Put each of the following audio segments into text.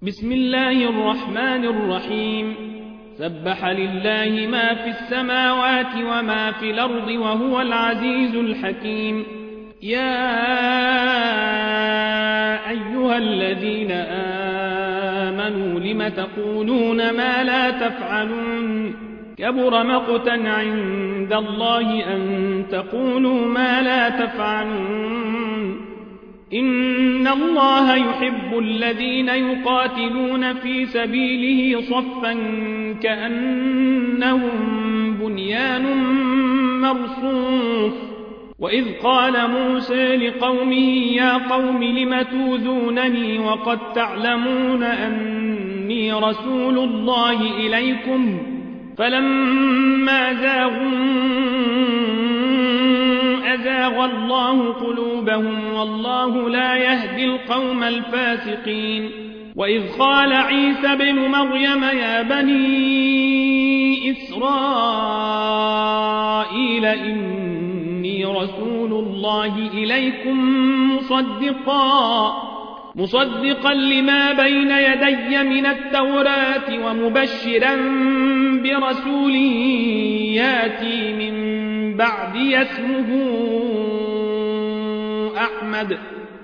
بسم الله الرحمن الرحيم سبح لله ما في السماوات وما في الأرض وهو العزيز الحكيم. يا أيها الذين آمنوا لم تقولون ما لا تفعلون كبر مقتا عند الله أن تقولوا ما لا تفعلون. إن الله يحب الذين يقاتلون في سبيله صفا كأنهم بنيان مرصوص. وإذ قال موسى لقومه يا قوم لم توذونني وقد تعلمون أني رسول الله إليكم فلما أزاغ الله قلوبهم والله لا يهدي القوم الفاسقين. وإذ قال عيسى بن مريم يا بني إسرائيل إني رسول الله إليكم مصدقا لما بين يدي من التوراة ومبشرا برسول ياتي من بعدي اسمه أحمد.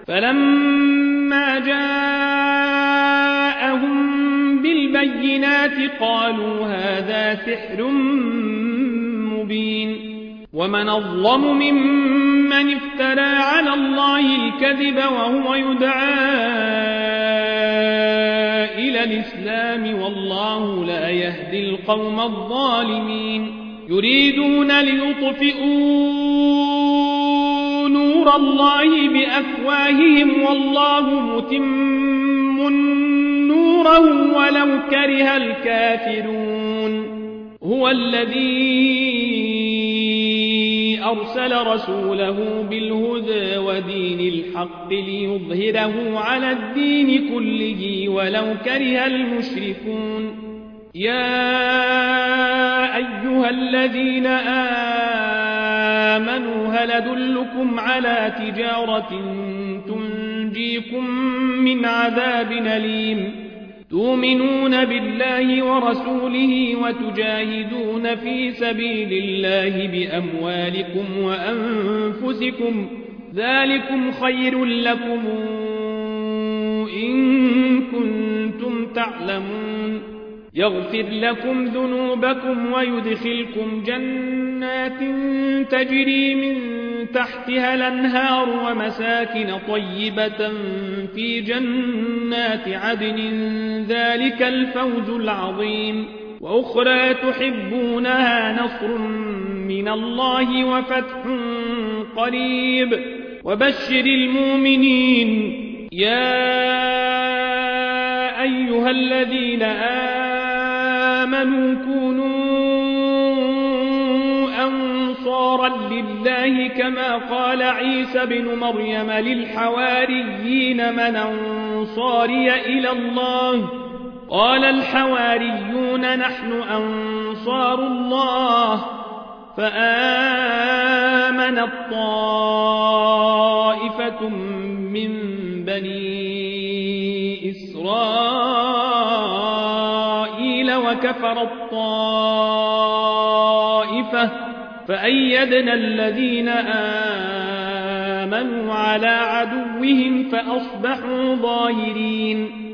فلما جاءهم بالبينات قالوا هذا سحر مبين. ومن أظلم ممن افترى على الله الكذب وهو يدعى إلى الإسلام والله لا يهدي القوم الظالمين. يريدون ليطفئوا نور الله بأفواههم والله متم نوره ولو كره الكافرون. هو الذي أرسل رسوله بالهدى ودين الحق ليظهره على الدين كله ولو كره المشركون. يا أيها الذين آمنوا هل أدلكم على تجارة تنجيكم من عذاب أليم تؤمنون بالله ورسوله وتجاهدون في سبيل الله بأموالكم وأنفسكم ذلكم خير لكم إن كنتم تعلمون. يغفر لكم ذنوبكم ويدخلكم جنات تجري من تحتها الأنهار ومساكن طيبة في جنات عدن ذلك الفوز العظيم. وأخرى تحبونها نصر من الله وفتح قريب وبشر المؤمنين. يا أيها الذين آمنوا كونوا أنصارا لله كما قال عيسى بن مريم للحواريين من أنصاري إلى الله قال الحواريون نحن أنصار الله. فآمنت طائفة من بني إسرائيل وكفرت طائفة فأيدنا الذين آمنوا على عدوهم فأصبحوا ظاهرين.